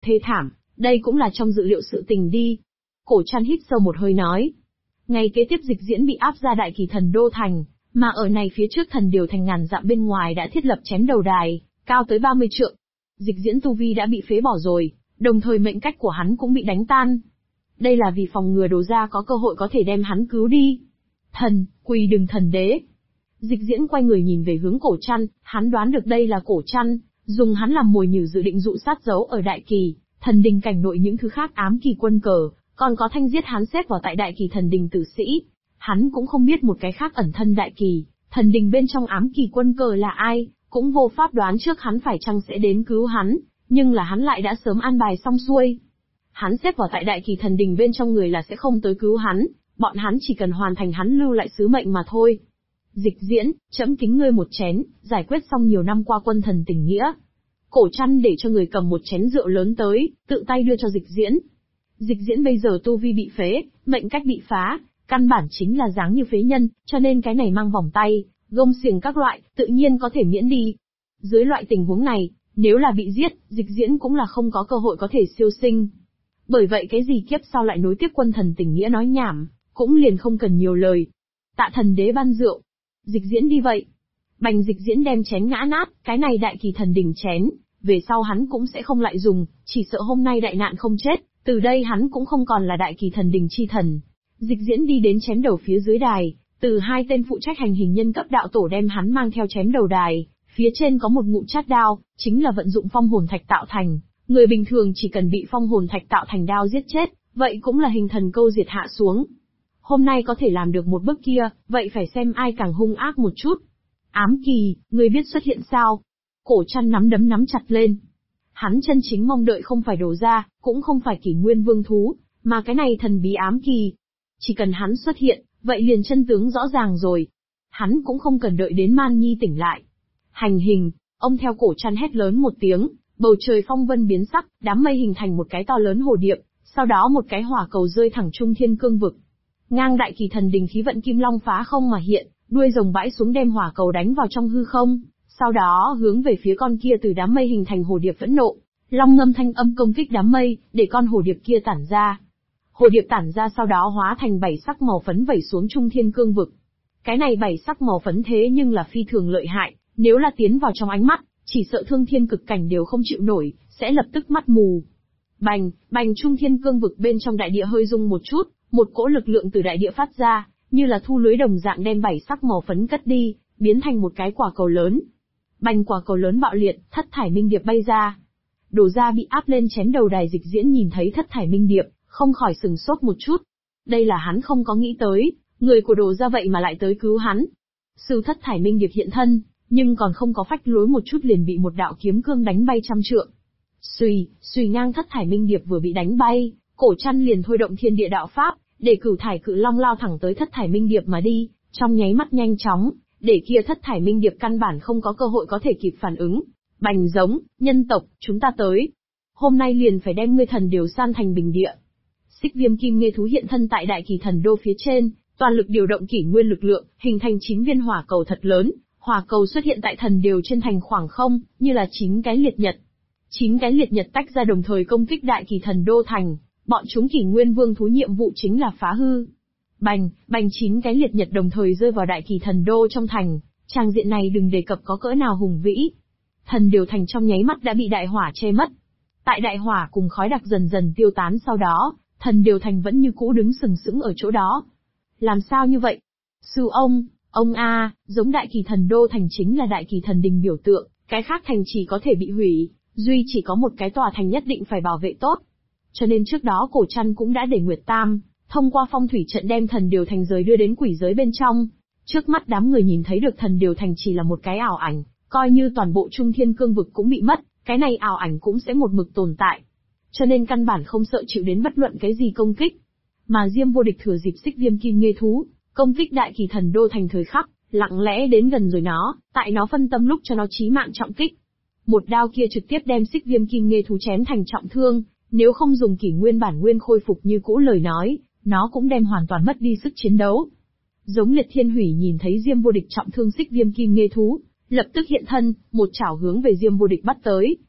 thê thảm, đây cũng là trong dự liệu sự tình đi. Cổ Trăn hít sâu một hơi nói. Ngày kế tiếp Dịch Diễn bị áp ra Đại Kỳ Thần Đô thành, mà ở này phía trước Thần Điều thành ngàn dặm bên ngoài đã thiết lập chém đầu đài, cao tới 30 trượng. Dịch Diễn tu vi đã bị phế bỏ rồi, đồng thời mệnh cách của hắn cũng bị đánh tan. Đây là vì phòng ngừa Đồ gia có cơ hội có thể đem hắn cứu đi. Thần, quỳ đừng thần đế. Dịch Diễn quay người nhìn về hướng Cổ Trăn, hắn đoán được đây là Cổ Trăn, dùng hắn làm mồi nhử dự định dụ sát giấu ở Đại Kỳ Thần Đình cảnh nội những thứ khác ám kỳ quân cờ, còn có thanh giết hắn xếp vào tại Đại Kỳ Thần Đình tử sĩ. Hắn cũng không biết một cái khác ẩn thân Đại Kỳ Thần Đình bên trong ám kỳ quân cờ là ai, cũng vô pháp đoán trước hắn phải chăng sẽ đến cứu hắn, nhưng là hắn lại đã sớm an bài xong xuôi. Hắn xếp vào tại Đại Kỳ Thần Đình bên trong người là sẽ không tới cứu hắn, bọn hắn chỉ cần hoàn thành hắn lưu lại sứ mệnh mà thôi. Dịch Diễn, trẫm kính ngươi một chén, giải quyết xong nhiều năm qua quân thần tình nghĩa. Cổ Trăn để cho người cầm một chén rượu lớn tới, tự tay đưa cho Dịch Diễn. Dịch Diễn bây giờ tu vi bị phế, mệnh cách bị phá, căn bản chính là dáng như phế nhân, cho nên cái này mang vòng tay, gông xiềng các loại, tự nhiên có thể miễn đi. Dưới loại tình huống này, nếu là bị giết, Dịch Diễn cũng là không có cơ hội có thể siêu sinh. Bởi vậy cái gì kiếp sau lại nối tiếp quân thần tình nghĩa nói nhảm, cũng liền không cần nhiều lời. Tạ thần đế ban rượu. Dịch Diễn đi vậy. Bành Dịch Diễn đem chén ngã nát, cái này Đại Kỳ Thần Đình chén, về sau hắn cũng sẽ không lại dùng, chỉ sợ hôm nay đại nạn không chết, từ đây hắn cũng không còn là Đại Kỳ Thần Đình chi thần. Dịch Diễn đi đến chém đầu phía dưới đài, từ hai tên phụ trách hành hình nhân cấp đạo tổ đem hắn mang theo chém đầu đài, phía trên có một ngụm chát đao, chính là vận dụng phong hồn thạch tạo thành, người bình thường chỉ cần bị phong hồn thạch tạo thành đao giết chết, vậy cũng là hình thần câu diệt hạ xuống. Hôm nay có thể làm được một bước kia, vậy phải xem ai càng hung ác một chút. Ám kỳ, người biết xuất hiện sao? Cổ Trăn nắm đấm nắm chặt lên. Hắn chân chính mong đợi không phải Đồ gia, cũng không phải Kỷ Nguyên Vương thú, mà cái này thần bí ám kỳ. Chỉ cần hắn xuất hiện, vậy liền chân tướng rõ ràng rồi. Hắn cũng không cần đợi đến Man Nhi tỉnh lại. Hành hình, ông theo Cổ Trăn hét lớn một tiếng, bầu trời phong vân biến sắc, đám mây hình thành một cái to lớn hồ điệp, sau đó một cái hỏa cầu rơi thẳng trung thiên cương vực. Ngang Đại Kỳ Thần Đình khí vận kim long phá không mà hiện, đuôi rồng bãi xuống đem hỏa cầu đánh vào trong hư không, sau đó hướng về phía con kia từ đám mây hình thành hồ điệp phẫn nộ, long ngâm thanh âm công kích đám mây, để con hồ điệp kia tản ra. Hồ điệp tản ra sau đó hóa thành 7 sắc màu phấn vẩy xuống trung thiên cương vực. Cái này 7 sắc màu phấn thế nhưng là phi thường lợi hại, nếu là tiến vào trong ánh mắt, chỉ sợ thương thiên cực cảnh đều không chịu nổi, sẽ lập tức mắt mù. Bành, bành trung thiên cương vực bên trong đại địa hơi rung một chút, một cỗ lực lượng từ đại địa phát ra, như là thu lưới đồng dạng đem 7 sắc màu phấn cất đi, biến thành một cái quả cầu lớn. Bành quả cầu lớn bạo liệt, thất thải minh điệp bay ra. Đồ gia bị áp lên chém đầu đài Dịch Diễn nhìn thấy thất thải minh điệp, không khỏi sừng sốt một chút. Đây là hắn không có nghĩ tới, người của Đồ gia vậy mà lại tới cứu hắn. Sư thất thải minh điệp hiện thân, nhưng còn không có phách lối một chút liền bị một đạo kiếm cương đánh bay trăm trượng. Xuy, xuy ngang thất thải minh điệp vừa bị đánh bay, Cổ Trăn liền thôi động thiên địa đạo pháp, để cửu thải cự long lao thẳng tới thất thải minh điệp mà đi, trong nháy mắt nhanh chóng, để kia thất thải minh điệp căn bản không có cơ hội có thể kịp phản ứng. Bành giống, nhân tộc, chúng ta tới. Hôm nay liền phải đem ngươi thần điều san thành bình địa. Xích Viêm Kim Nghê thú hiện thân tại Đại Kỳ Thần Đô phía trên, toàn lực điều động kỷ nguyên lực lượng, hình thành 9 viên hỏa cầu thật lớn. Hỏa cầu xuất hiện tại thần điều trên thành khoảng không, như là 9 cái liệt nhật. 9 cái liệt nhật tách ra đồng thời công kích Đại Kỳ Thần Đô thành. Bọn chúng Kỷ Nguyên Vương thú nhiệm vụ chính là phá hư. Bành, bành 9 cái liệt nhật đồng thời rơi vào Đại Kỳ Thần Đô trong thành, trang diện này đừng đề cập có cỡ nào hùng vĩ. Thần điều thành trong nháy mắt đã bị đại hỏa che mất. Tại đại hỏa cùng khói đặc dần dần tiêu tán sau đó, thần điều thành vẫn như cũ đứng sừng sững ở chỗ đó. Làm sao như vậy? Sư ông a, giống Đại Kỳ Thần Đô thành chính là Đại Kỳ Thần Đình biểu tượng, cái khác thành chỉ có thể bị hủy, duy chỉ có một cái tòa thành nhất định phải bảo vệ tốt. Cho nên trước đó Cổ Trăn cũng đã để Nguyệt Tam thông qua phong thủy trận đem thần điều thành rời đưa đến quỷ giới bên trong. Trước mắt đám người nhìn thấy được thần điều thành chỉ là một cái ảo ảnh, coi như toàn bộ trung thiên cương vực cũng bị mất, cái này ảo ảnh cũng sẽ một mực tồn tại. Cho nên căn bản không sợ chịu đến bất luận cái gì công kích. Mà Diêm Vô Địch thừa dịp Xích Viêm Kim Nghê thú công kích Đại Kỳ Thần Đô thành thời khắc, lặng lẽ đến gần rồi tại nó phân tâm lúc cho nó chí mạng trọng kích. Một đao kia trực tiếp đem Xích Viêm Kim Nghê thú chém thành trọng thương, nếu không dùng kỷ nguyên bản nguyên khôi phục như cũ lời nói, nó cũng đem hoàn toàn mất đi sức chiến đấu. Giống Liệt Thiên Hủy nhìn thấy Diêm Vô Địch trọng thương Xích Viêm Kim Nghê thú, lập tức hiện thân, một chảo hướng về Diêm Vô Địch bắt tới.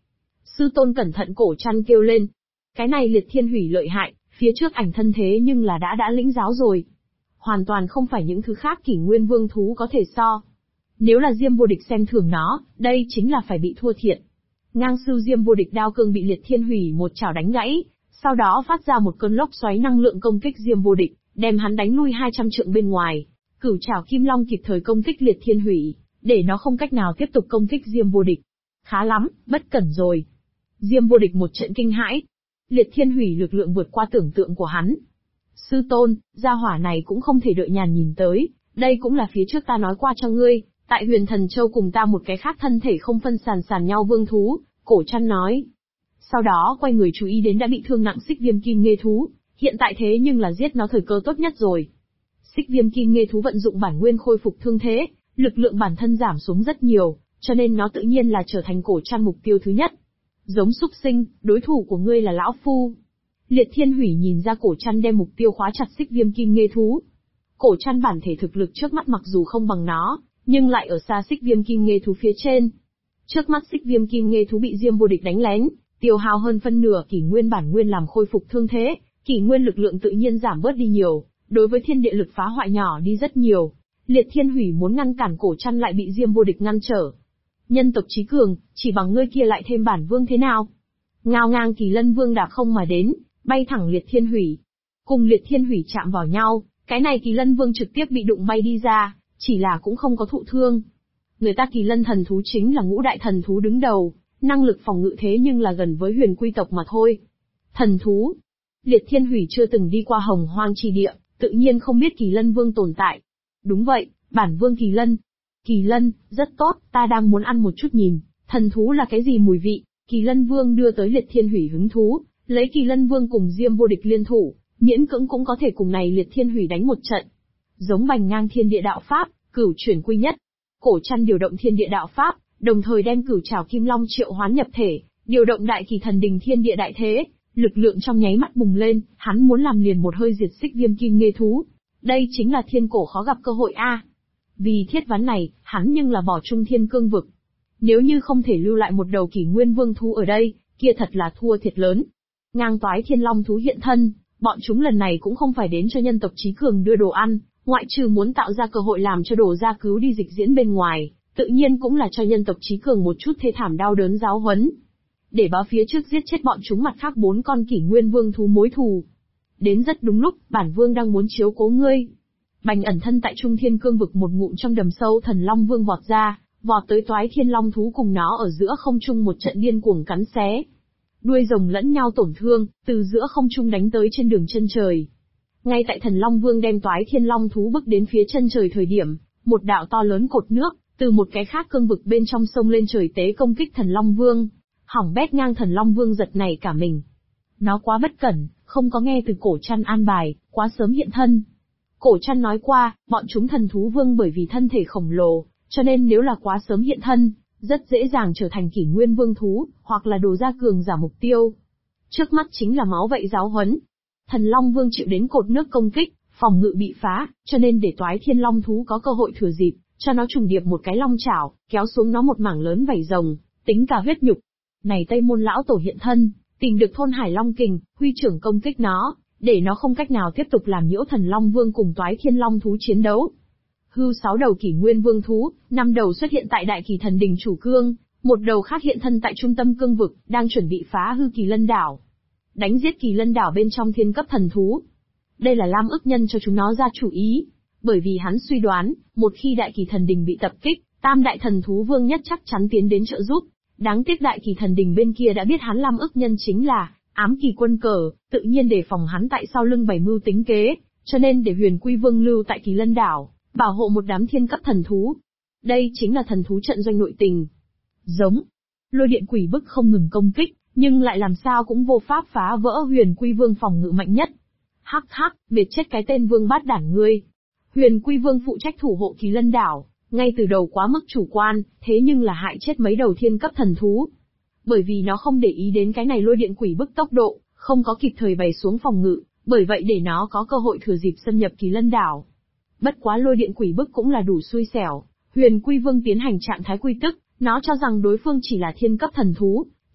Sư tôn cẩn thận, Cổ Trăn kêu lên. Cái này Liệt Thiên Hủy lợi hại, phía trước ảnh thân thế nhưng là đã lĩnh giáo rồi. Hoàn toàn không phải những thứ khác Kỷ Nguyên Vương thú có thể so. Nếu là Diêm Vô Địch xem thường nó, đây chính là phải bị thua thiệt. Ngang sư Diêm Vô Địch đao cương bị Liệt Thiên Hủy một chảo đánh gãy, sau đó phát ra một cơn lốc xoáy năng lượng công kích Diêm Vô Địch, đem hắn đánh lui 200 trượng bên ngoài. Cửu trảo Kim Long kịp thời công kích Liệt Thiên Hủy, để nó không cách nào tiếp tục công kích Diêm Vô Địch. Khá lắm, bất cẩn rồi. Diêm Vô Địch một trận kinh hãi. Liệt Thiên Hủy lực lượng vượt qua tưởng tượng của hắn. Sư tôn, gia hỏa này cũng không thể đợi nhàn nhìn tới, đây cũng là phía trước ta nói qua cho ngươi, tại Huyền Thần Châu cùng ta một cái khác thân thể không phân sàn nhau vương thú, Cổ Trăn nói. Sau đó quay người chú ý đến đã bị thương nặng Xích Viêm Kim Nghê thú, hiện tại thế nhưng là giết nó thời cơ tốt nhất rồi. Xích Viêm Kim Nghê thú vận dụng bản nguyên khôi phục thương thế, lực lượng bản thân giảm xuống rất nhiều, cho nên nó tự nhiên là trở thành Cổ Trăn mục tiêu thứ nhất. Giống súc sinh, đối thủ của ngươi là lão phu. Liệt Thiên Hủy nhìn ra Cổ Trăn đem mục tiêu khóa chặt Xích Viêm Kim Nghê thú. Cổ Trăn bản thể thực lực trước mắt mặc dù không bằng nó, nhưng lại ở xa Xích Viêm Kim Nghê thú phía trên. Trước mắt Xích Viêm Kim Nghê thú bị Diêm Vô Địch đánh lén, tiêu hao hơn phân nửa kỷ nguyên bản nguyên làm khôi phục thương thế, kỷ nguyên lực lượng tự nhiên giảm bớt đi nhiều, đối với thiên địa lực phá hoại nhỏ đi rất nhiều. Liệt Thiên Hủy muốn ngăn cản Cổ Trăn lại bị Diêm Vô Địch ngăn trở. Nhân tộc chí cường, chỉ bằng ngươi kia lại thêm bản vương thế nào? Ngao ngang Kỳ Lân Vương đạp không mà đến, bay thẳng Liệt Thiên Hủy. Cùng Liệt Thiên Hủy chạm vào nhau, cái này Kỳ Lân Vương trực tiếp bị đụng bay đi ra, chỉ là cũng không có thụ thương. Người ta Kỳ Lân thần thú chính là ngũ đại thần thú đứng đầu, năng lực phòng ngự thế nhưng là gần với huyền quy tộc mà thôi. Thần thú. Liệt Thiên Hủy chưa từng đi qua Hồng Hoang chi địa, tự nhiên không biết Kỳ Lân Vương tồn tại. Đúng vậy, bản vương Kỳ Lân. Kỳ Lân, rất tốt, ta đang muốn ăn một chút nhìn, thần thú là cái gì mùi vị. Kỳ Lân Vương đưa tới Liệt Thiên Hủy hứng thú, lấy Kỳ Lân Vương cùng Diêm Vô Địch liên thủ, miễn cưỡng cũng có thể cùng này Liệt Thiên Hủy đánh một trận. Giống bành ngang thiên địa đạo pháp, cửu chuyển quy nhất. Cổ Trăn điều động thiên địa đạo pháp, đồng thời đem cửu trảo Kim Long triệu hoán nhập thể, điều động đại kỳ thần đình thiên địa đại thế, lực lượng trong nháy mắt bùng lên, hắn muốn làm liền một hơi diệt Xích Viêm Kim Nghê thú. Đây chính là thiên cổ khó gặp cơ hội a. Vì thiết ván này, hắn nhưng là bỏ trung thiên cương vực. Nếu như không thể lưu lại một đầu kỷ nguyên vương thú ở đây, kia thật là thua thiệt lớn. Ngang toái thiên long thú hiện thân, bọn chúng lần này cũng không phải đến cho nhân tộc chí cường đưa đồ ăn, ngoại trừ muốn tạo ra cơ hội làm cho đổ ra cứu đi dịch diễn bên ngoài, tự nhiên cũng là cho nhân tộc chí cường một chút thê thảm đau đớn giáo huấn. Để báo phía trước giết chết bọn chúng mặt khác 4 con kỷ nguyên vương thú mối thù. Đến rất đúng lúc, bản vương đang muốn chiếu cố ngươi. Bành ẩn thân tại trung thiên cương vực một ngụm trong đầm sâu thần long vương vọt ra, vọt tới toái thiên long thú cùng nó ở giữa không trung một trận điên cuồng cắn xé. Đuôi rồng lẫn nhau tổn thương, từ giữa không trung đánh tới trên đường chân trời. Ngay tại thần long vương đem toái thiên long thú bước đến phía chân trời thời điểm, một đạo to lớn cột nước, từ một cái khác cương vực bên trong sông lên trời tế công kích thần long vương. Hỏng bét ngang thần long vương giật nảy cả mình. Nó quá bất cẩn, không có nghe từ Cổ Trăn an bài, quá sớm hiện thân. Cổ Trăn nói qua, bọn chúng thần thú vương bởi vì thân thể khổng lồ, cho nên nếu là quá sớm hiện thân, rất dễ dàng trở thành kỷ nguyên vương thú, hoặc là đồ ra cường giả mục tiêu. Trước mắt chính là máu vậy giáo huấn. Thần Long Vương chịu đến cột nước công kích, phòng ngự bị phá, cho nên để toái thiên long thú có cơ hội thừa dịp, cho nó trùng điệp một cái long chảo, kéo xuống nó một mảng lớn vảy rồng, tính cả huyết nhục. Này Tây Môn lão tổ hiện thân, tìm được thôn Hải Long Kình, huy trưởng công kích nó, để nó không cách nào tiếp tục làm nhiễu thần Long Vương cùng toái thiên long thú chiến đấu. Hưu 6 đầu kỷ nguyên vương thú, 5 đầu xuất hiện tại đại kỳ thần đình chủ cương, một đầu khác hiện thân tại trung tâm cương vực, đang chuẩn bị phá hư kỳ lân đảo. Đánh giết kỳ lân đảo bên trong thiên cấp thần thú. Đây là Lam Ức Nhân cho chúng nó ra chủ ý, bởi vì hắn suy đoán, một khi đại kỳ thần đình bị tập kích, tam đại thần thú vương nhất chắc chắn tiến đến trợ giúp. Đáng tiếc đại kỳ thần đình bên kia đã biết hắn Lam Ức Nhân chính là ám kỳ quân cờ, tự nhiên đề phòng hắn tại sau lưng bày mưu tính kế, cho nên để Huyền Quy Vương lưu tại kỳ lân đảo, bảo hộ một đám thiên cấp thần thú. Đây chính là thần thú trận doanh nội tình. Giống lôi điện quỷ bức không ngừng công kích, nhưng lại làm sao cũng vô pháp phá vỡ Huyền Quy Vương phòng ngự mạnh nhất. Hắc hắc, biệt chết cái tên vương bát đản ngươi. Huyền Quy Vương phụ trách thủ hộ kỳ lân đảo, ngay từ đầu quá mức chủ quan, thế nhưng là hại chết mấy đầu thiên cấp thần thú. Bởi vì nó không để ý đến cái này lôi điện quỷ bức tốc độ, không có kịp thời bày xuống phòng ngự, bởi vậy để nó có cơ hội thừa dịp xâm nhập kỳ lân đảo. Bất quá lôi điện quỷ bức cũng là đủ xui xẻo, Huyền Quy Vương tiến hành trạng thái quy tức, nó cho rằng đối phương chỉ là thiên cấp thần thú,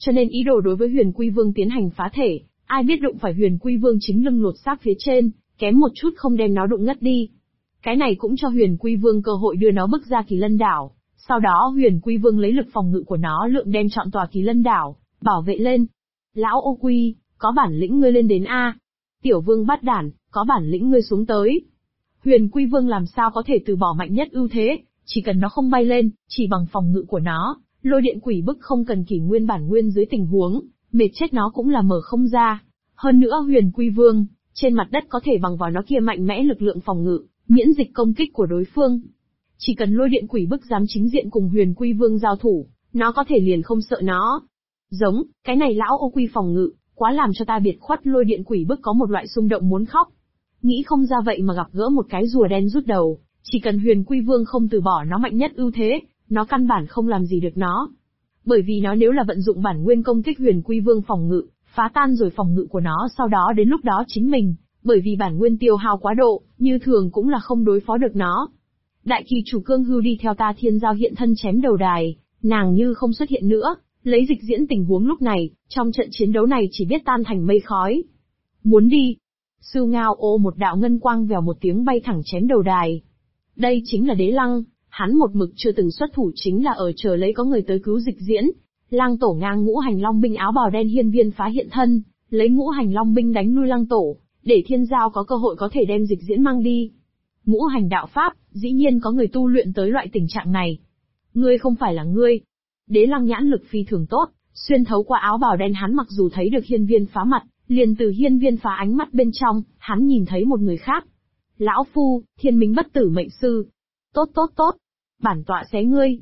cho nên ý đồ đối với Huyền Quy Vương tiến hành phá thể, ai biết đụng phải Huyền Quy Vương chính lưng lột xác phía trên, kém một chút không đem nó đụng ngất đi. Cái này cũng cho Huyền Quy Vương cơ hội đưa nó bước ra Kỳ Lân Đảo, sau đó Huyền Quy Vương lấy lực phòng ngự của nó lượng đem trọn tòa Kỳ Lân Đảo bảo vệ lên. Lão Ô Quy, có bản lĩnh ngươi lên đến a. Tiểu Vương Bát Đản, có bản lĩnh ngươi xuống tới. Huyền Quy Vương làm sao có thể từ bỏ mạnh nhất ưu thế, chỉ cần nó không bay lên, chỉ bằng phòng ngự của nó, lôi điện quỷ bức không cần kỷ nguyên bản nguyên dưới tình huống, mệt chết nó cũng là mở không ra. Hơn nữa Huyền Quy Vương, trên mặt đất có thể bằng vào nó kia mạnh mẽ lực lượng phòng ngự, miễn dịch công kích của đối phương. Chỉ cần lôi điện quỷ bức dám chính diện cùng Huyền Quy Vương giao thủ, nó có thể liền không sợ nó. Giống, cái này lão Ô Quy phòng ngự, quá làm cho ta biệt khuất. Lôi điện quỷ bức có một loại xung động muốn khóc. Nghĩ không ra vậy mà gặp gỡ một cái rùa đen rút đầu, chỉ cần Huyền Quy Vương không từ bỏ nó mạnh nhất ưu thế, nó căn bản không làm gì được nó. Bởi vì nó nếu là vận dụng bản nguyên công kích Huyền Quy Vương phòng ngự, phá tan rồi phòng ngự của nó, sau đó đến lúc đó chính mình, bởi vì bản nguyên tiêu hao quá độ, như thường cũng là không đối phó được nó. Đại kỳ chủ Cương Hưu đi theo Ta Thiên Giao hiện thân chém đầu đài, nàng như không xuất hiện nữa, lấy dịch diễn tình huống lúc này, trong trận chiến đấu này chỉ biết tan thành mây khói. Muốn đi. Sư Ngao ô một đạo ngân quang vèo một tiếng bay thẳng chém đầu đài. Đây chính là Đế Lăng, hắn một mực chưa từng xuất thủ chính là ở chờ lấy có người tới cứu dịch diễn. Lang tổ ngang ngũ hành long binh áo bào đen hiên viên phá hiện thân, lấy ngũ hành long binh đánh lui Lang tổ, để Thiên Giao có cơ hội có thể đem dịch diễn mang đi. Ngũ hành đạo pháp, dĩ nhiên có người tu luyện tới loại tình trạng này. Ngươi không phải là ngươi. Đế Lăng nhãn lực phi thường tốt, xuyên thấu qua áo bào đen hắn mặc dù thấy được hiên viên phá mặt, liền từ hiên viên phá ánh mắt bên trong, hắn nhìn thấy một người khác. Lão Phu, Thiên Minh bất tử mệnh sư. Tốt tốt tốt. Bản tọa xé ngươi.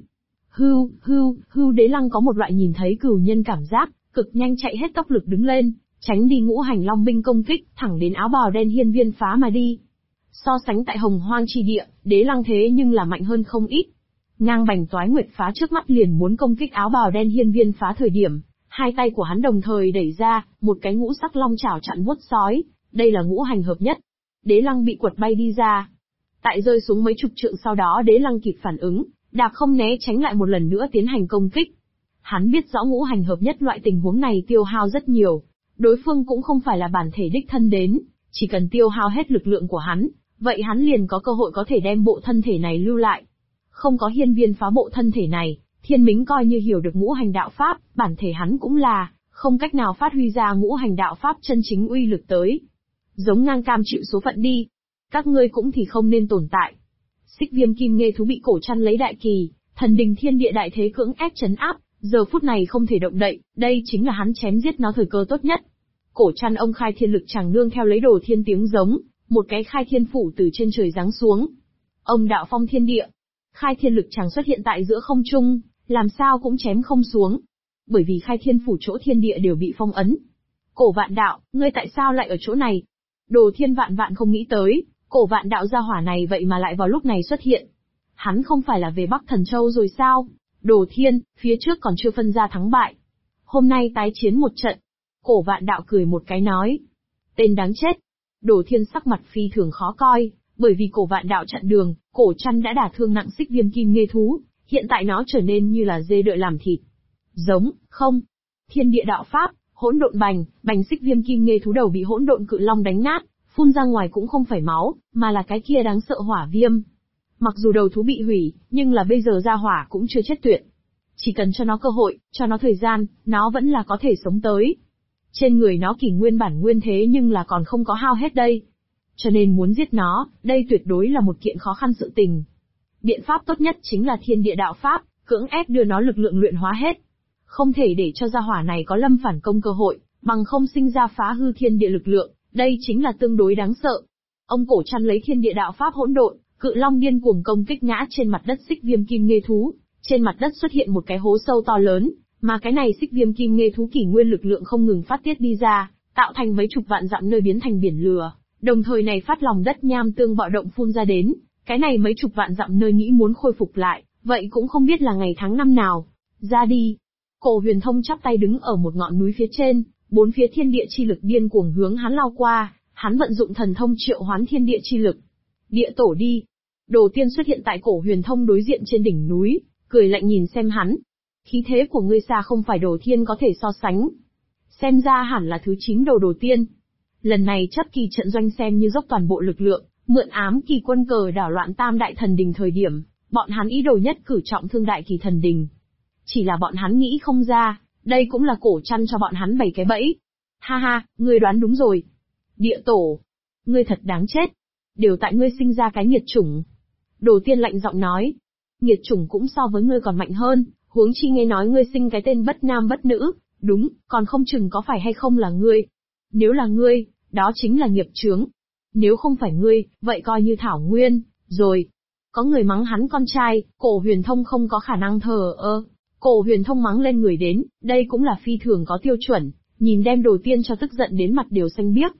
Hưu Đế Lăng có một loại nhìn thấy cửu nhân cảm giác, cực nhanh chạy hết tốc lực đứng lên, tránh đi ngũ hành long binh công kích, thẳng đến áo bào đen hiên viên phá mà đi. So sánh tại Hồng Hoang chi địa, Đế Lăng thế nhưng là mạnh hơn không ít. Ngang bành toái nguyệt phá trước mắt liền muốn công kích áo bào đen hiên viên phá thời điểm, hai tay của hắn đồng thời đẩy ra, một cái ngũ sắc long chảo chặn vuốt sói, đây là ngũ hành hợp nhất. Đế Lăng bị quật bay đi ra. Tại rơi xuống mấy chục trượng sau đó Đế Lăng kịp phản ứng, đạp không né tránh lại một lần nữa tiến hành công kích. Hắn biết rõ ngũ hành hợp nhất loại tình huống này tiêu hao rất nhiều, đối phương cũng không phải là bản thể đích thân đến, chỉ cần tiêu hao hết lực lượng của hắn, vậy hắn liền có cơ hội có thể đem bộ thân thể này lưu lại. Không có hiên viên phá bộ thân thể này, Thiên Mính coi như hiểu được ngũ hành đạo pháp, bản thể hắn cũng là, không cách nào phát huy ra ngũ hành đạo pháp chân chính uy lực tới. Giống ngang cam chịu số phận đi. Các ngươi cũng thì không nên tồn tại. Xích Viêm Kim Nghê thú bị Cổ Trăn lấy đại kỳ, thần đình thiên địa đại thế cưỡng ép trấn áp, giờ phút này không thể động đậy, đây chính là hắn chém giết nó thời cơ tốt nhất. Cổ Trăn ông khai thiên lực chẳng nương theo lấy đồ thiên tiếng giống, một cái khai thiên phủ từ trên trời giáng xuống. Ông đạo phong thiên địa, khai thiên lực chẳng xuất hiện tại giữa không trung, làm sao cũng chém không xuống. Bởi vì khai thiên phủ chỗ thiên địa đều bị phong ấn. Cổ Vạn Đạo, ngươi tại sao lại ở chỗ này? Đồ Thiên vạn vạn không nghĩ tới, Cổ Vạn Đạo gia hỏa này vậy mà lại vào lúc này xuất hiện. Hắn không phải là về Bắc Thần Châu rồi sao? Đồ Thiên, phía trước còn chưa phân ra thắng bại. Hôm nay tái chiến một trận. Cổ Vạn Đạo cười một cái nói. Tên đáng chết. Đồ Thiên sắc mặt phi thường khó coi, bởi vì Cổ Vạn Đạo chặn đường, Cổ Trăn đã đả thương nặng Xích Viêm Kim Nghê thú, hiện tại nó trở nên như là dê đợi làm thịt. Giống, không. Thiên địa đạo pháp, hỗn độn bành, bành Xích Viêm Kim Nghê thú đầu bị hỗn độn cự long đánh nát, phun ra ngoài cũng không phải máu, mà là cái kia đáng sợ hỏa viêm. Mặc dù đầu thú bị hủy, nhưng là bây giờ ra hỏa cũng chưa chết tuyệt. Chỉ cần cho nó cơ hội, cho nó thời gian, nó vẫn là có thể sống tới. Trên người nó kỷ nguyên bản nguyên thế nhưng là còn không có hao hết đây. Cho nên muốn giết nó, đây tuyệt đối là một kiện khó khăn sự tình. Biện pháp tốt nhất chính là thiên địa đạo pháp, cưỡng ép đưa nó lực lượng luyện hóa hết. Không thể để cho gia hỏa này có lâm phản công cơ hội, bằng không sinh ra phá hư thiên địa lực lượng, đây chính là tương đối đáng sợ. Ông Cổ Trăn lấy thiên địa đạo pháp hỗn độn, cự long điên cuồng công kích ngã trên mặt đất Xích Viêm Kim Nghê thú, trên mặt đất xuất hiện một cái hố sâu to lớn, mà cái này Xích Viêm Kim Nghê thú kỷ nguyên lực lượng không ngừng phát tiết đi ra, tạo thành mấy chục vạn dặm nơi biến thành biển lửa, đồng thời này phát lòng đất nham tương bạo động phun ra đến, cái này mấy chục vạn dặm nơi nghĩ muốn khôi phục lại, vậy cũng không biết là ngày tháng năm nào. Ra đi. Cổ Huyền Thông chắp tay đứng ở một ngọn núi phía trên, bốn phía thiên địa chi lực điên cuồng hướng hắn lao qua, hắn vận dụng thần thông triệu hoán thiên địa chi lực. Địa tổ đi. Đồ Tiên xuất hiện tại Cổ Huyền Thông đối diện trên đỉnh núi, cười lạnh nhìn xem hắn. Khí thế của ngươi xa không phải Đồ Thiên có thể so sánh. Xem ra hẳn là thứ 9 đầu Đồ Tiên. Lần này chấp kỳ trận doanh xem như dốc toàn bộ lực lượng, mượn ám kỳ quân cờ đảo loạn Tam Đại Thần Đình thời điểm, bọn hắn ý đồ nhất cử trọng thương Đại Kỳ Thần Đình. Chỉ là bọn hắn nghĩ không ra, đây cũng là Cổ Trăn cho bọn hắn bày cái bẫy. Ha ha, ngươi đoán đúng rồi. Địa Tổ, ngươi thật đáng chết. Đều tại ngươi sinh ra cái nghiệt chủng. Đồ Tiên lạnh giọng nói. Nghiệt chủng cũng so với ngươi còn mạnh hơn, huống chi nghe nói ngươi sinh cái tên bất nam bất nữ, đúng, còn không chừng có phải hay không là ngươi. Nếu là ngươi, đó chính là nghiệp chướng. Nếu không phải ngươi, vậy coi như Thảo Nguyên, rồi. Có người mắng hắn con trai, Cổ Huyền Thông không có khả năng thờ ơ. Cổ Huyền Thông mắng lên người đến, đây cũng là phi thường có tiêu chuẩn, nhìn đem Đồ Tiên cho tức giận đến mặt đều xanh biếc.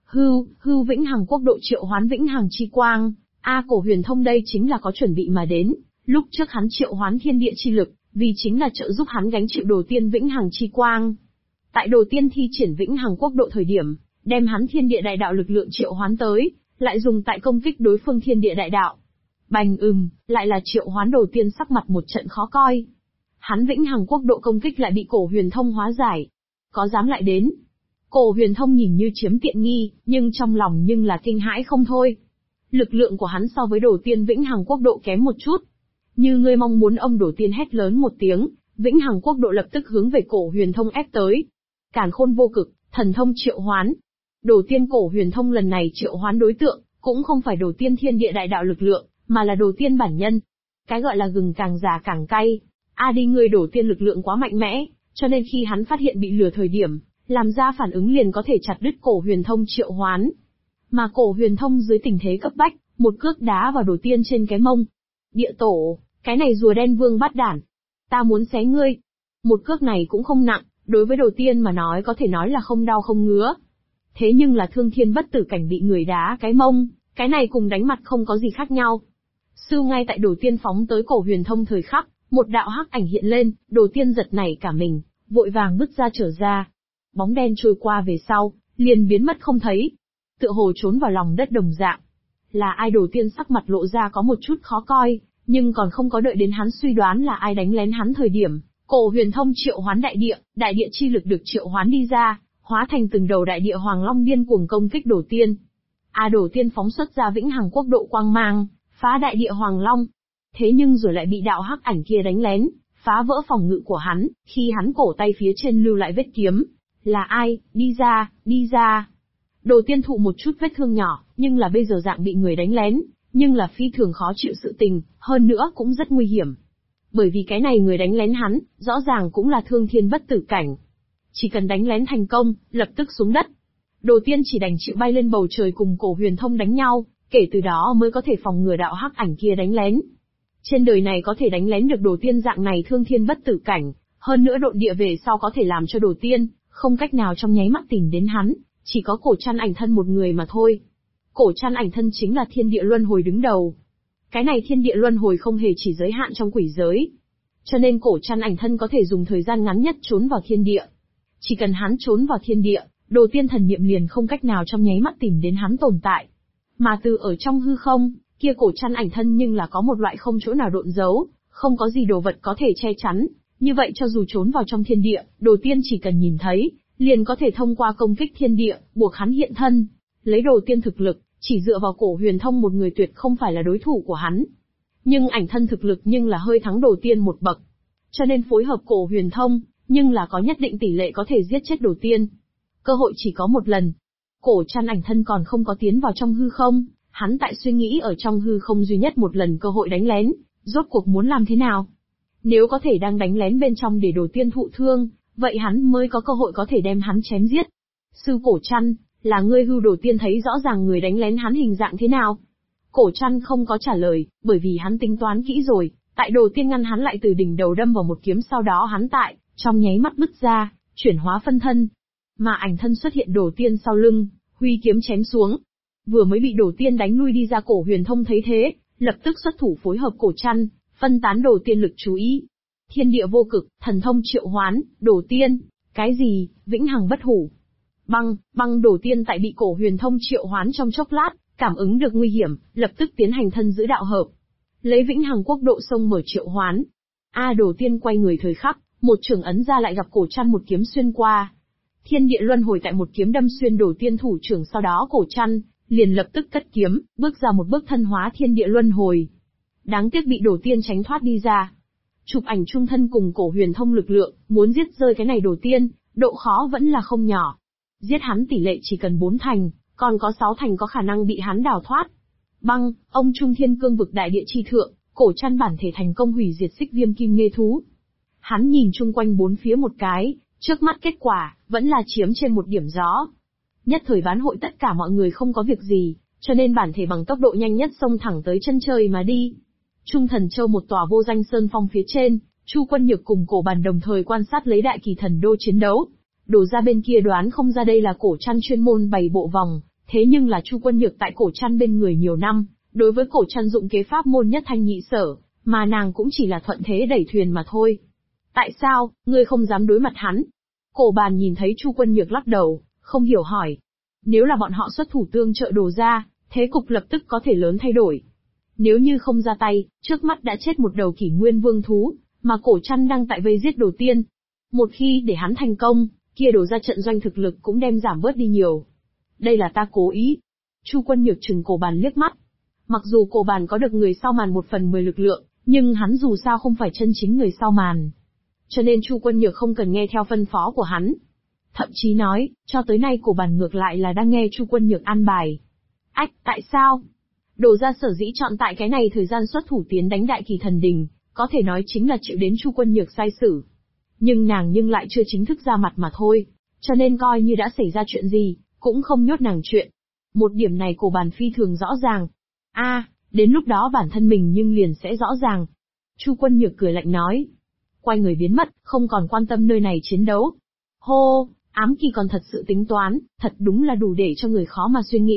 Hưu Vĩnh Hằng quốc độ triệu hoán Vĩnh Hằng chi quang, Cổ Huyền Thông đây chính là có chuẩn bị mà đến, lúc trước hắn triệu hoán thiên địa chi lực, vì chính là trợ giúp hắn gánh chịu Đồ Tiên Vĩnh Hằng chi quang. Tại Đồ Tiên thi triển Vĩnh Hằng quốc độ thời điểm, đem hắn thiên địa đại đạo lực lượng triệu hoán tới, lại dùng tại công kích đối phương thiên địa đại đạo. Bành lại là triệu hoán Đồ Tiên sắc mặt một trận khó coi. Hắn Vĩnh Hằng quốc độ công kích lại bị Cổ Huyền Thông hóa giải. Có dám lại đến? Cổ Huyền Thông nhìn như chiếm tiện nghi, nhưng trong lòng nhưng là kinh hãi không thôi. Lực lượng của hắn so với Đồ Tiên Vĩnh Hằng quốc độ kém một chút. Như ngươi mong muốn, ông Đồ Tiên hét lớn một tiếng, Vĩnh Hằng quốc độ lập tức hướng về Cổ Huyền Thông ép tới. Càn Khôn vô cực, thần thông triệu hoán. Đồ Tiên Cổ Huyền Thông lần này triệu hoán đối tượng, cũng không phải Đồ Tiên thiên địa đại đạo lực lượng, mà là Đồ Tiên bản nhân. Cái gọi là gừng càng già càng cay. Đi ngươi Đồ Tiên lực lượng quá mạnh mẽ, cho nên khi hắn phát hiện bị lừa thời điểm, làm ra phản ứng liền có thể chặt đứt Cổ Huyền Thông triệu hoán. Mà Cổ Huyền Thông dưới tình thế cấp bách, một cước đá vào Đồ Tiên trên cái mông. Địa Tổ, cái này rùa đen vương bát đản, ta muốn xé ngươi. Một cước này cũng không nặng, đối với Đồ Tiên mà nói có thể nói là không đau không ngứa. Thế nhưng là thương thiên bất tử cảnh bị người đá cái mông, cái này cùng đánh mặt không có gì khác nhau. Ngay tại Đồ Tiên phóng tới Cổ Huyền Thông thời khắc, một đạo hắc ảnh hiện lên, Đồ Tiên giật nảy cả mình, vội vàng bước ra trở ra. Bóng đen trôi qua về sau, liền biến mất không thấy. Tựa hồ trốn vào lòng đất đồng dạng. Là ai? Đồ Tiên sắc mặt lộ ra có một chút khó coi, nhưng còn không có đợi đến hắn suy đoán là ai đánh lén hắn thời điểm, Cổ Huyền Thông triệu hoán đại địa chi lực được triệu hoán đi ra, hóa thành từng đầu đại địa hoàng long điên cuồng công kích Đồ Tiên. Đồ Tiên phóng xuất ra Vĩnh Hằng quốc độ quang mang, phá đại địa hoàng long. Thế nhưng rồi lại bị đạo hắc ảnh kia đánh lén, phá vỡ phòng ngự của hắn, khi hắn cổ tay phía trên lưu lại vết kiếm. Là ai? Đi ra, đi ra. Đồ Tiên thụ một chút vết thương nhỏ, nhưng là bây giờ dạng bị người đánh lén, nhưng là phi thường khó chịu sự tình, hơn nữa cũng rất nguy hiểm. Bởi vì cái này người đánh lén hắn, rõ ràng cũng là thương thiên bất tử cảnh. Chỉ cần đánh lén thành công, lập tức xuống đất. Đồ Tiên chỉ đành chịu bay lên bầu trời cùng Cổ Huyền Thông đánh nhau, kể từ đó mới có thể phòng ngừa đạo hắc ảnh kia đánh lén. Trên đời này có thể đánh lén được Đồ Tiên dạng này thương thiên bất tử cảnh, hơn nữa độn địa về sau có thể làm cho Đồ Tiên không cách nào trong nháy mắt tìm đến hắn, chỉ có Cổ Trăn Ảnh Thân một người mà thôi. Cổ Trăn Ảnh Thân chính là thiên địa luân hồi đứng đầu. Cái này thiên địa luân hồi không hề chỉ giới hạn trong quỷ giới. Cho nên Cổ Trăn Ảnh Thân có thể dùng thời gian ngắn nhất trốn vào thiên địa. Chỉ cần hắn trốn vào thiên địa, Đồ Tiên thần niệm liền không cách nào trong nháy mắt tìm đến hắn tồn tại. Mà từ ở trong hư không, kia Cổ Trăn Ảnh Thân nhưng là có một loại không chỗ nào độn giấu, không có gì đồ vật có thể che chắn. Như vậy cho dù trốn vào trong thiên địa, Đồ Tiên chỉ cần nhìn thấy, liền có thể thông qua công kích thiên địa, buộc hắn hiện thân. Lấy Đồ Tiên thực lực, chỉ dựa vào Cổ Huyền Thông một người tuyệt không phải là đối thủ của hắn. Nhưng Ảnh Thân thực lực nhưng là hơi thắng Đồ Tiên một bậc. Cho nên phối hợp Cổ Huyền Thông, nhưng là có nhất định tỷ lệ có thể giết chết Đồ Tiên. Cơ hội chỉ có một lần. Cổ Trăn Ảnh Thân còn không có tiến vào trong hư không, hắn tại suy nghĩ ở trong hư không duy nhất một lần cơ hội đánh lén, rốt cuộc muốn làm thế nào? Nếu có thể đang đánh lén bên trong để Đồ Tiên thụ thương, vậy hắn mới có cơ hội có thể đem hắn chém giết. Sư Cổ Trăn, là ngươi hư? Đồ Tiên thấy rõ ràng người đánh lén hắn hình dạng thế nào. Cổ Trăn không có trả lời, bởi vì hắn tính toán kỹ rồi, tại Đồ Tiên ngăn hắn lại từ đỉnh đầu đâm vào một kiếm, sau đó hắn trong nháy mắt bứt ra, chuyển hóa phân thân. Mà Ảnh Thân xuất hiện Đồ Tiên sau lưng, huy kiếm chém xuống. Vừa mới bị Đồ Tiên đánh lui đi ra, Cổ Huyền Thông thấy thế, lập tức xuất thủ phối hợp Cổ Trăn, phân tán Đồ Tiên lực chú ý. Thiên địa vô cực, thần thông triệu hoán, Đồ Tiên, cái gì, Vĩnh Hằng bất hủ. Băng Đồ Tiên tại bị Cổ Huyền Thông triệu hoán trong chốc lát, cảm ứng được nguy hiểm, lập tức tiến hành thân giữ đạo hợp. Lấy Vĩnh Hằng quốc độ sông mở triệu hoán. Đồ Tiên quay người thời khắc, một chưởng ấn ra lại gặp Cổ Trăn một kiếm xuyên qua. Thiên địa luân hồi tại một kiếm đâm xuyên Đồ Tiên thủ trưởng, sau đó Cổ Trăn liền lập tức cất kiếm, bước ra một bước thân hóa thiên địa luân hồi. Đáng tiếc bị Đồ Tiên tránh thoát đi ra. Chụp ảnh chung thân cùng Cổ Huyền thông lực lượng, muốn giết rơi cái này Đồ Tiên, độ khó vẫn là không nhỏ. Giết hắn tỷ lệ chỉ cần 4 thành, còn có 6 thành có khả năng bị hắn đào thoát. Băng, ông Trung Thiên Cương vực đại địa chi thượng, Cổ Trăn bản thể thành công hủy diệt Xích Viêm Kim Nghê thú. Hắn nhìn chung quanh bốn phía một cái, trước mắt kết quả, vẫn là chiếm trên một điểm gió. Nhất thời bán hội tất cả mọi người không có việc gì, cho nên bản thể bằng tốc độ nhanh nhất xông thẳng tới chân trời mà đi. Trung Thần Châu một tòa vô danh sơn phong phía trên, Chu Quân Nhược cùng Cổ Bàn đồng thời quan sát lấy Đại Kỳ Thần Đô chiến đấu. Đổ ra bên kia đoán không ra đây là Cổ Trăn chuyên môn bày bộ vòng, thế nhưng là Chu Quân Nhược tại Cổ Trăn bên người nhiều năm, đối với Cổ Trăn dụng kế pháp môn nhất thanh nhị sở, mà nàng cũng chỉ là thuận thế đẩy thuyền mà thôi. Tại sao, ngươi không dám đối mặt hắn? Cổ Bàn nhìn thấy Chu Quân Nhược lắc đầu, không hiểu hỏi. Nếu là bọn họ xuất thủ tương trợ Đồ ra, thế cục lập tức có thể lớn thay đổi. Nếu như không ra tay, trước mắt đã chết một đầu Kỷ Nguyên Vương thú, mà Cổ Trăn đang tại vây giết Đồ Tiên. Một khi để hắn thành công, kia Đồ ra trận doanh thực lực cũng đem giảm bớt đi nhiều. Đây là ta cố ý. Chu Quân Nhược trừng Cổ Bàn liếc mắt. Mặc dù Cổ Bàn có được người sau màn 1/10 lực lượng, nhưng hắn dù sao không phải chân chính người sau màn. Cho nên Chu Quân Nhược không cần nghe theo phân phó của hắn. Thậm chí nói, cho tới nay Cổ Bàn ngược lại là đang nghe Chu Quân Nhược an bài. Tại sao? Đồ ra sở dĩ chọn tại cái này thời gian xuất thủ tiến đánh Đại Kỳ Thần Đình, có thể nói chính là chịu đến Chu Quân Nhược sai sử. Nhưng nàng lại chưa chính thức ra mặt mà thôi, cho nên coi như đã xảy ra chuyện gì, cũng không nhốt nàng chuyện. Một điểm này Cổ Bàn phi thường rõ ràng. Đến lúc đó bản thân mình nhưng liền sẽ rõ ràng. Chu Quân Nhược cười lạnh nói. Quay người biến mất, không còn quan tâm nơi này chiến đấu. Hô, Ám Kỳ còn thật sự tính toán, thật đúng là đủ để cho người khó mà suy nghĩ.